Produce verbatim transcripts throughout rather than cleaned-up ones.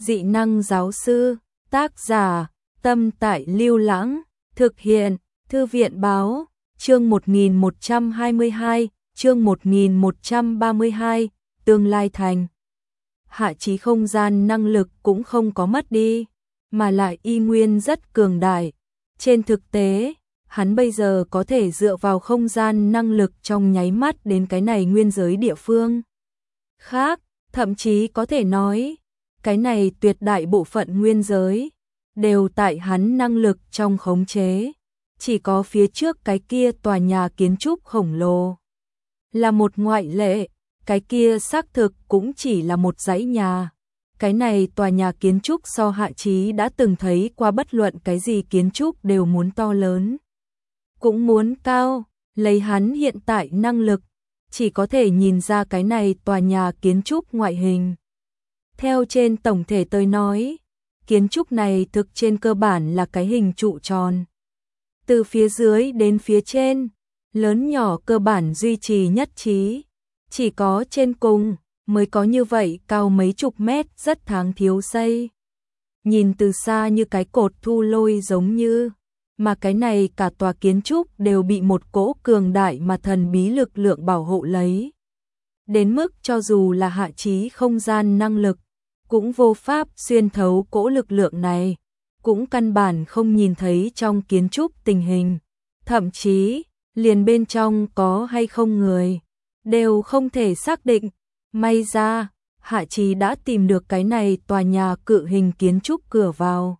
Dị năng giáo sư, tác giả, Tâm Tại Lưu Lãng, thực hiện, Thư viện báo, chương một nghìn một trăm hai mươi hai, chương một nghìn một trăm ba mươi hai, tương lai thành. Hạ Chí không gian năng lực cũng không có mất đi, mà lại y nguyên rất cường đại. Trên thực tế, hắn bây giờ có thể dựa vào không gian năng lực trong nháy mắt đến cái này nguyên giới địa phương khác, thậm chí có thể nói, cái này tuyệt đại bộ phận nguyên giới đều tại hắn năng lực trong khống chế, chỉ có phía trước cái kia tòa nhà kiến trúc khổng lồ là một ngoại lệ, cái kia xác thực cũng chỉ là một dãy nhà. Cái này tòa nhà kiến trúc so Hạ Chí đã từng thấy qua bất luận cái gì kiến trúc đều muốn to lớn, cũng muốn cao, lấy hắn hiện tại năng lực, chỉ có thể nhìn ra cái này tòa nhà kiến trúc ngoại hình. Theo trên tổng thể tôi nói, kiến trúc này thực trên cơ bản là cái hình trụ tròn. Từ phía dưới đến phía trên, lớn nhỏ cơ bản duy trì nhất trí, chỉ có trên cùng mới có như vậy cao mấy chục mét rất tháng thiếu xây. Nhìn từ xa như cái cột thu lôi giống như, mà cái này cả tòa kiến trúc đều bị một cỗ cường đại mà thần bí lực lượng bảo hộ lấy. Đến mức cho dù là Hạ Chí không gian năng lực, cũng vô pháp xuyên thấu cỗ lực lượng này, cũng căn bản không nhìn thấy trong kiến trúc tình hình. Thậm chí, liền bên trong có hay không người, đều không thể xác định. May ra, Hạ Chí đã tìm được cái này tòa nhà cự hình kiến trúc cửa vào.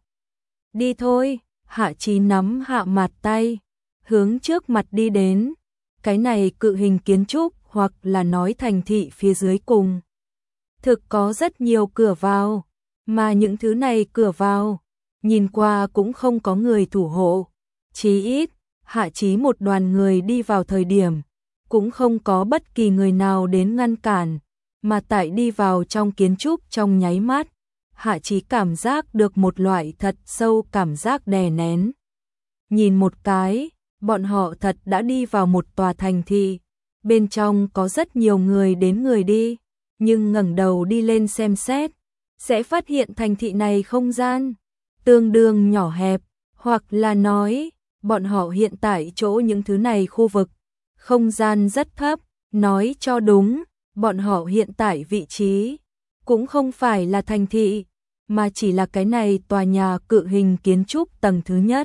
Đi thôi, Hạ Chí nắm hạ mặt tay, hướng trước mặt đi đến. Cái này cự hình kiến trúc hoặc là nói thành thị phía dưới cùng. Thực có rất nhiều cửa vào, mà những thứ này cửa vào, nhìn qua cũng không có người thủ hộ. Chí ít, Hạ Chí một đoàn người đi vào thời điểm, cũng không có bất kỳ người nào đến ngăn cản. Mà tại đi vào trong kiến trúc trong nháy mắt, Hạ Chí cảm giác được một loại thật sâu cảm giác đè nén. Nhìn một cái, bọn họ thật đã đi vào một tòa thành thị, bên trong có rất nhiều người đến người đi, nhưng ngẩng đầu đi lên xem xét, sẽ phát hiện thành thị này không gian tương đương nhỏ hẹp, hoặc là nói, bọn họ hiện tại chỗ những thứ này khu vực, không gian rất thấp, nói cho đúng. Bọn họ hiện tại vị trí cũng không phải là thành thị, mà chỉ là cái này tòa nhà cự hình kiến trúc tầng thứ nhất.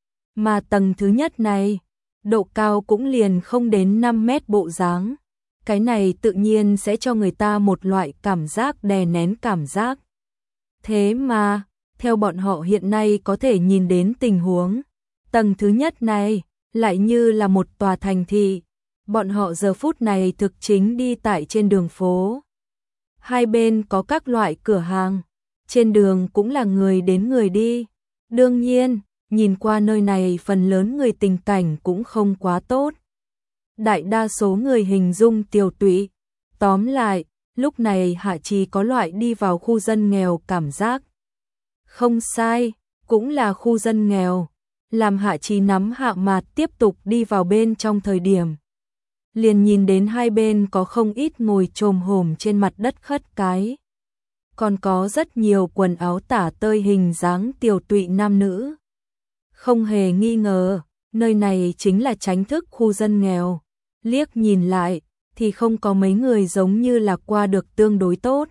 Mà tầng thứ nhất này, độ cao cũng liền không đến năm mét bộ dáng. Cái này tự nhiên sẽ cho người ta một loại cảm giác đè nén cảm giác. Thế mà, theo bọn họ hiện nay có thể nhìn đến tình huống, tầng thứ nhất này lại như là một tòa thành thị. Bọn họ giờ phút này thực chính đi tại trên đường phố. Hai bên có các loại cửa hàng, trên đường cũng là người đến người đi. Đương nhiên, nhìn qua nơi này phần lớn người tình cảnh cũng không quá tốt. Đại đa số người hình dung tiều tụy. Tóm lại, lúc này Hạ Chí có loại đi vào khu dân nghèo cảm giác. Không sai, cũng là khu dân nghèo. Làm Hạ Chí nắm hạ mạt tiếp tục đi vào bên trong thời điểm. Liền nhìn đến hai bên có không ít ngồi chồm hổm trên mặt đất khất cái. Còn có rất nhiều quần áo tả tơi hình dáng tiều tụy nam nữ. Không hề nghi ngờ, nơi này chính là tránh thức khu dân nghèo. Liếc nhìn lại, thì không có mấy người giống như là qua được tương đối tốt.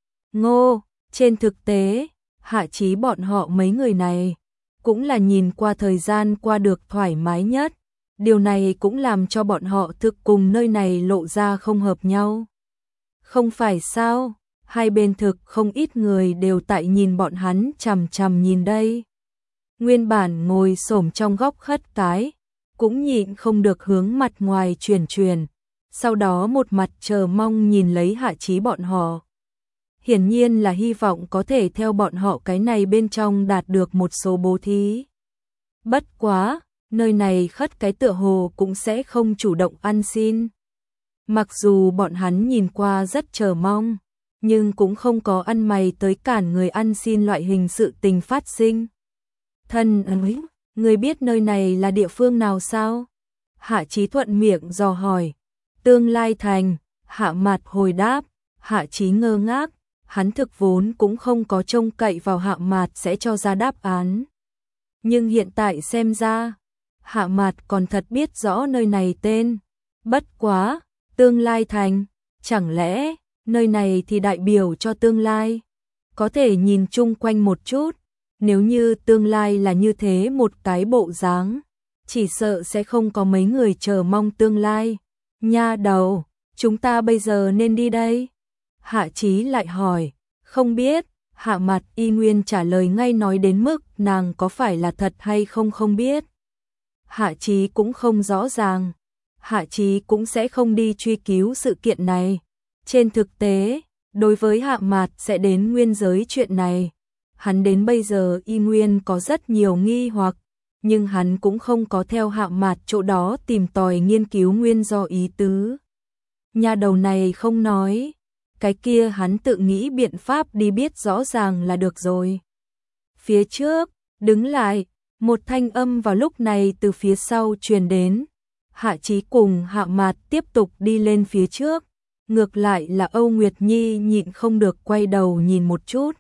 Ngô, trên thực tế, Hạ Chí bọn họ mấy người này, cũng là nhìn qua thời gian qua được thoải mái nhất. Điều này cũng làm cho bọn họ thực cùng nơi này lộ ra không hợp nhau. Không phải sao, hai bên thực không ít người đều tại nhìn bọn hắn chằm chằm nhìn đây. Nguyên bản ngồi xổm trong góc khất cái, cũng nhịn không được hướng mặt ngoài chuyển chuyển, sau đó một mặt chờ mong nhìn lấy Hạ Chí bọn họ. Hiển nhiên là hy vọng có thể theo bọn họ cái này bên trong đạt được một số bố thí. Bất quá! Nơi này khất cái tựa hồ cũng sẽ không chủ động ăn xin. Mặc dù bọn hắn nhìn qua rất chờ mong, nhưng cũng không có ăn mày tới cản người ăn xin loại hình sự tình phát sinh. Thân ơi, người biết nơi này là địa phương nào sao? Hạ Chí thuận miệng dò hỏi. Tương lai thành, hạ mặt hồi đáp, Hạ Chí ngơ ngác, hắn thực vốn cũng không có trông cậy vào Hạ Mạt sẽ cho ra đáp án. Nhưng hiện tại xem ra, Hạ Mạt còn thật biết rõ nơi này tên. Bất quá, tương lai thành, chẳng lẽ nơi này thì đại biểu cho tương lai? Có thể nhìn chung quanh một chút, nếu như tương lai là như thế một cái bộ dáng, chỉ sợ sẽ không có mấy người chờ mong tương lai. Nha đầu, chúng ta bây giờ nên đi đây? Hạ Chí lại hỏi, không biết. Hạ Mạt y nguyên trả lời ngay, nói đến mức nàng có phải là thật hay không không biết. Hạ Chí cũng không rõ ràng, Hạ Chí cũng sẽ không đi truy cứu sự kiện này. Trên thực tế, đối với Hạ Mạt sẽ đến nguyên giới chuyện này, hắn đến bây giờ y nguyên có rất nhiều nghi hoặc, nhưng hắn cũng không có theo Hạ Mạt chỗ đó tìm tòi nghiên cứu nguyên do ý tứ. Nhà đầu này không nói, cái kia hắn tự nghĩ biện pháp đi biết rõ ràng là được rồi. Phía trước, đứng lại, một thanh âm vào lúc này từ phía sau truyền đến. Hạ Chí cùng Hạ Mạt tiếp tục đi lên phía trước, ngược lại là Âu Nguyệt Nhi nhịn không được quay đầu nhìn một chút.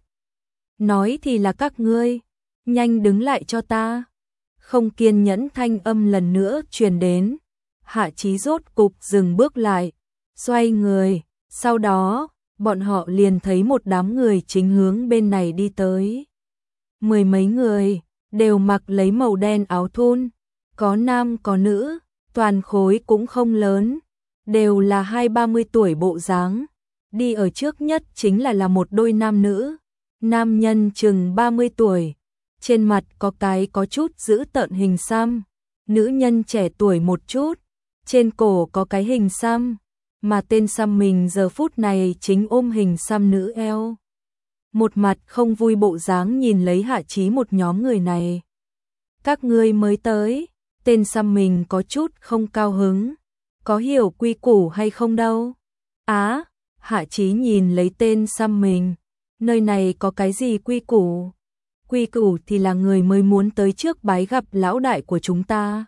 Nói thì là các ngươi, nhanh đứng lại cho ta. Không kiên nhẫn thanh âm lần nữa truyền đến. Hạ Chí rốt cục dừng bước lại, xoay người, sau đó, bọn họ liền thấy một đám người chính hướng bên này đi tới. Mười mấy người, đều mặc lấy màu đen áo thun, có nam có nữ, toàn khối cũng không lớn, đều là hai ba mươi tuổi bộ dáng. Đi ở trước nhất chính là là một đôi nam nữ, nam nhân chừng ba mươi tuổi, trên mặt có cái có chút giữ tợn hình xăm, nữ nhân trẻ tuổi một chút, trên cổ có cái hình xăm, mà tên xăm mình giờ phút này chính ôm hình xăm nữ eo. Một mặt không vui bộ dáng nhìn lấy Hạ Chí một nhóm người này. Các ngươi mới tới, tên xăm mình có chút không cao hứng, có hiểu quy củ hay không đâu. Á, Hạ Chí nhìn lấy tên xăm mình, nơi này có cái gì quy củ? Quy củ thì là người mới muốn tới trước bái gặp lão đại của chúng ta.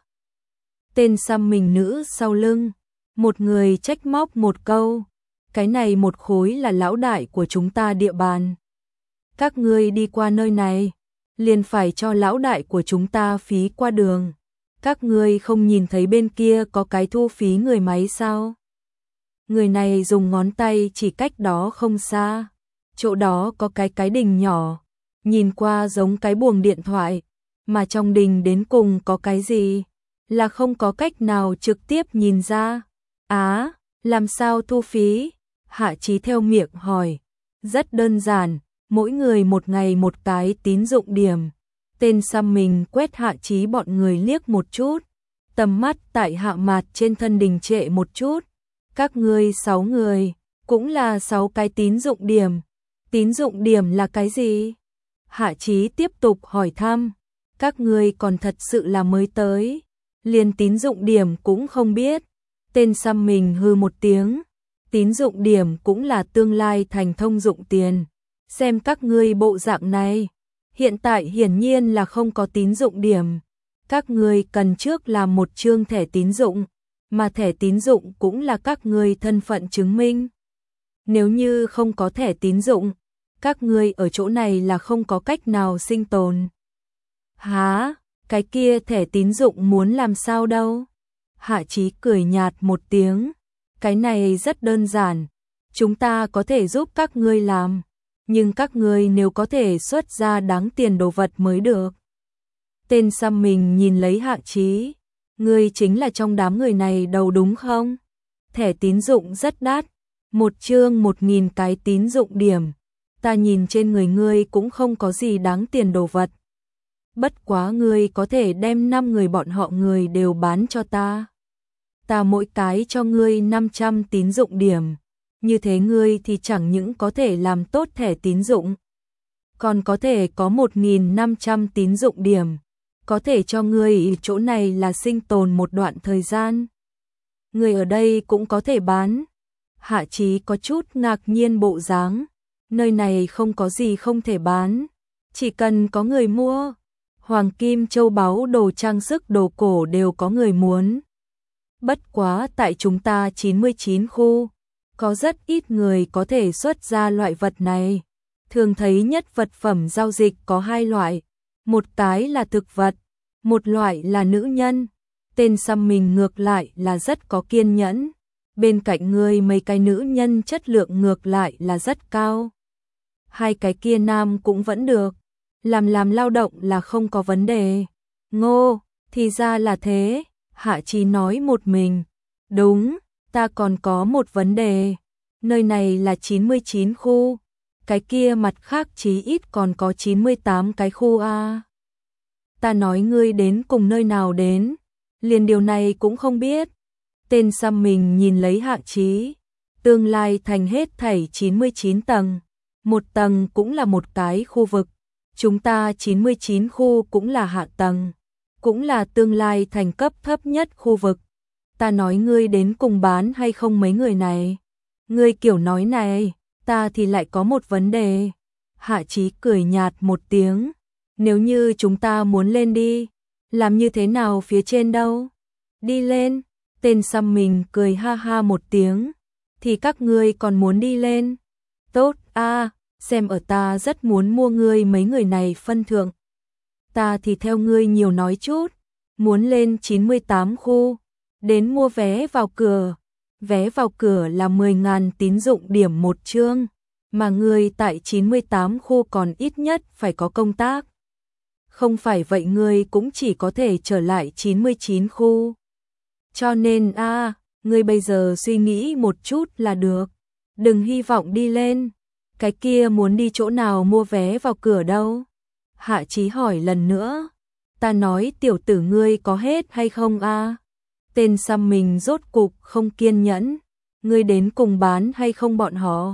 Tên xăm mình nữ sau lưng, một người trách móc một câu, cái này một khối là lão đại của chúng ta địa bàn. Các ngươi đi qua nơi này, liền phải cho lão đại của chúng ta phí qua đường. Các ngươi không nhìn thấy bên kia có cái thu phí người máy sao? Người này dùng ngón tay chỉ cách đó không xa, chỗ đó có cái cái đình nhỏ, nhìn qua giống cái buồng điện thoại, mà trong đình đến cùng có cái gì, là không có cách nào trực tiếp nhìn ra. Á, làm sao thu phí? Hạ Chí theo miệng hỏi. Rất đơn giản, mỗi người một ngày một cái tín dụng điểm. Tên xăm mình quét Hạ Chí bọn người liếc một chút, tầm mắt tại Hạ Mạt trên thân đình trệ một chút. Các ngươi sáu người, cũng là sáu cái tín dụng điểm. Tín dụng điểm là cái gì? Hạ Chí tiếp tục hỏi thăm. Các ngươi còn thật sự là mới tới, liền tín dụng điểm cũng không biết. Tên xăm mình hư một tiếng. Tín dụng điểm cũng là tương lai thành thông dụng tiền. Xem các ngươi bộ dạng này, hiện tại hiển nhiên là không có tín dụng điểm. Các ngươi cần trước làm một chương thẻ tín dụng, mà thẻ tín dụng cũng là các ngươi thân phận chứng minh. Nếu như không có thẻ tín dụng, các ngươi ở chỗ này là không có cách nào sinh tồn. Hả? Cái kia thẻ tín dụng muốn làm sao đâu? Hạ Chí cười nhạt một tiếng. Cái này rất đơn giản, chúng ta có thể giúp các ngươi làm, nhưng các ngươi nếu có thể xuất ra đáng tiền đồ vật mới được. Tên xăm mình nhìn lấy Hạ Chí, ngươi chính là trong đám người này đầu đúng không? Thẻ tín dụng rất đắt, một chương một nghìn cái tín dụng điểm, ta nhìn trên người ngươi cũng không có gì đáng tiền đồ vật. Bất quá ngươi có thể đem năm người bọn họ người đều bán cho ta. Ta mỗi cái cho ngươi năm trăm tín dụng điểm, như thế ngươi thì chẳng những có thể làm tốt thẻ tín dụng, còn có thể có một nghìn năm trăm tín dụng điểm, có thể cho ngươi chỗ này là sinh tồn một đoạn thời gian. Ngươi ở đây cũng có thể bán. Hạ Chí có chút ngạc nhiên bộ dáng, nơi này không có gì không thể bán, chỉ cần có người mua. Hoàng kim châu báu đồ trang sức đồ cổ đều có người muốn. Bất quá tại chúng ta chín mươi chín khu, Có rất ít người có thể xuất ra loại vật này. Thường thấy nhất vật phẩm giao dịch có hai loại. Một cái là thực vật, một loại là nữ nhân. Tên xăm mình ngược lại là rất có kiên nhẫn. Bên cạnh ngươi mấy cái nữ nhân chất lượng ngược lại là rất cao. Hai cái kia nam cũng vẫn được. Làm làm lao động là không có vấn đề. Ngô, thì ra là thế. Hạ Chí nói một mình. Đúng, ta còn có một vấn đề. Nơi này là chín mươi chín khu. Cái kia mặt khác chí ít còn có chín mươi tám cái khu a. Ta nói ngươi đến cùng nơi nào đến, liền điều này cũng không biết. Tên xăm mình nhìn lấy Hạ Chí. Tương lai thành hết thảy chín mươi chín tầng. Một tầng cũng là một cái khu vực. Chúng ta chín mươi chín khu cũng là hạ tầng. Cũng là tương lai thành cấp thấp nhất khu vực. Ta nói ngươi đến cùng bán hay không mấy người này. Ngươi kiểu nói này, ta thì lại có một vấn đề. Hạ Chí cười nhạt một tiếng. Nếu như chúng ta muốn lên đi, làm như thế nào phía trên đâu? Đi lên. Tên xăm mình cười ha ha một tiếng. Thì các ngươi còn muốn đi lên? Tốt a, xem ở ta rất muốn mua ngươi mấy người này phân thượng. Ta thì theo ngươi nhiều nói chút. Muốn lên chín mươi tám khu. Đến mua vé vào cửa. Vé vào cửa là mười ngàn tín dụng điểm một chương. Mà ngươi tại chín mươi tám khu còn ít nhất phải có công tác. Không phải vậy ngươi cũng chỉ có thể trở lại chín mươi chín khu. Cho nên a, à, ngươi bây giờ suy nghĩ một chút là được. Đừng hy vọng đi lên. Cái kia muốn đi chỗ nào mua vé vào cửa đâu? Hạ Chí hỏi lần nữa. Ta nói tiểu tử ngươi có hết hay không a? À? Tên xăm mình rốt cục không kiên nhẫn. Ngươi đến cùng bán hay không bọn họ?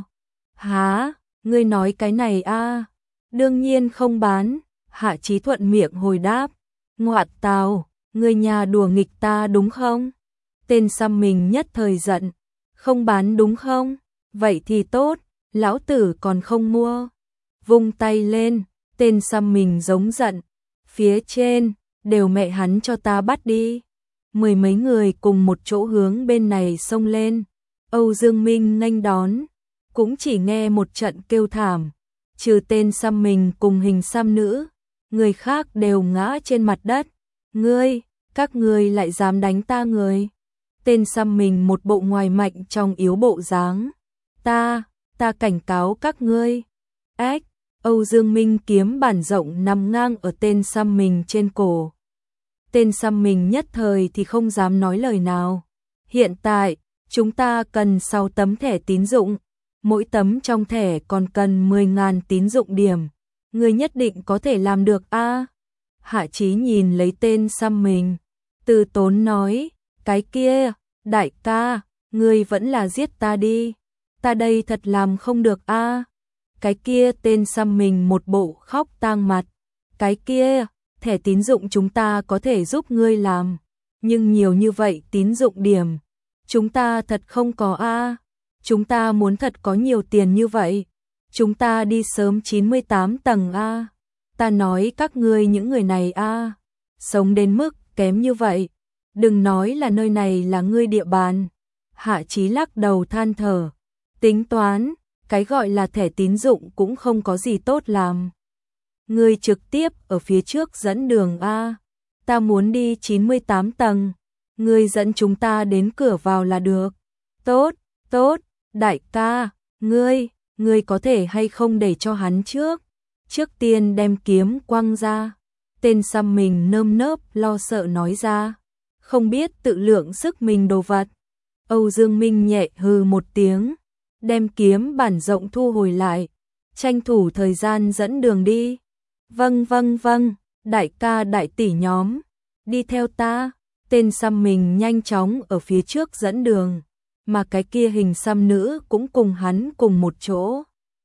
Hả? Ngươi nói cái này a? À? Đương nhiên không bán. Hạ Chí thuận miệng hồi đáp. Ngoạt tào, ngươi nhà đùa nghịch ta đúng không? Tên xăm mình nhất thời giận. Không bán đúng không? Vậy thì tốt, lão tử còn không mua. Vung tay lên, tên xăm mình giống giận. Phía trên, đều mẹ hắn cho ta bắt đi. Mười mấy người cùng một chỗ hướng bên này xông lên. Âu Dương Minh nghênh đón. Cũng chỉ nghe một trận kêu thảm. Trừ tên xăm mình cùng hình xăm nữ. Người khác đều ngã trên mặt đất. Ngươi, các ngươi lại dám đánh ta người. Tên xăm mình một bộ ngoài mạnh trong yếu bộ dáng. Ta, ta cảnh cáo các ngươi. Ách, Âu Dương Minh kiếm bản rộng nằm ngang ở tên xăm mình trên cổ. Tên xăm mình nhất thời thì không dám nói lời nào. Hiện tại, chúng ta cần sáu tấm thẻ tín dụng. Mỗi tấm trong thẻ còn cần mười ngàn tín dụng điểm. Ngươi nhất định có thể làm được a? À? Hạ Chí nhìn lấy tên xăm mình. Từ tốn nói, cái kia, đại ca, ngươi vẫn là giết ta đi. Ta đây thật làm không được a. À? Cái kia tên xăm mình một bộ khóc tang mặt. Cái kia, thẻ tín dụng chúng ta có thể giúp ngươi làm. Nhưng nhiều như vậy tín dụng điểm. Chúng ta thật không có a. À? Chúng ta muốn thật có nhiều tiền như vậy. Chúng ta đi sớm chín mươi tám tầng a. Ta nói các ngươi những người này a, sống đến mức kém như vậy. Đừng nói là nơi này là ngươi địa bàn. Hạ Chí lắc đầu than thở. Tính toán, cái gọi là thẻ tín dụng cũng không có gì tốt làm. Ngươi trực tiếp ở phía trước dẫn đường a. Ta muốn đi chín mươi tám tầng. Ngươi dẫn chúng ta đến cửa vào là được. Tốt, tốt, đại ca, ngươi, ngươi có thể hay không để cho hắn trước. Trước tiên đem kiếm quăng ra. Tên xăm mình nơm nớp lo sợ nói ra. Không biết tự lượng sức mình đồ vật. Âu Dương Minh nhẹ hừ một tiếng. Đem kiếm bản rộng thu hồi lại. Tranh thủ thời gian dẫn đường đi. Vâng vâng vâng, đại ca đại tỷ nhóm. Đi theo ta. Tên xăm mình nhanh chóng ở phía trước dẫn đường. Mà cái kia hình xăm nữ cũng cùng hắn cùng một chỗ.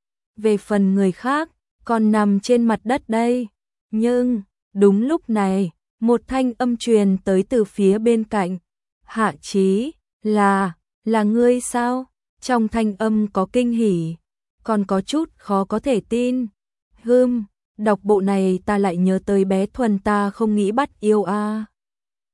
Về phần người khác, còn nằm trên mặt đất đây. Nhưng, đúng lúc này, một thanh âm truyền tới từ phía bên cạnh. Hạ Chí, là, là ngươi sao? Trong thanh âm có kinh hỉ, còn có chút khó có thể tin. Hừm, đọc bộ này ta lại nhớ tới bé Thuần ta không nghĩ bắt yêu a. À.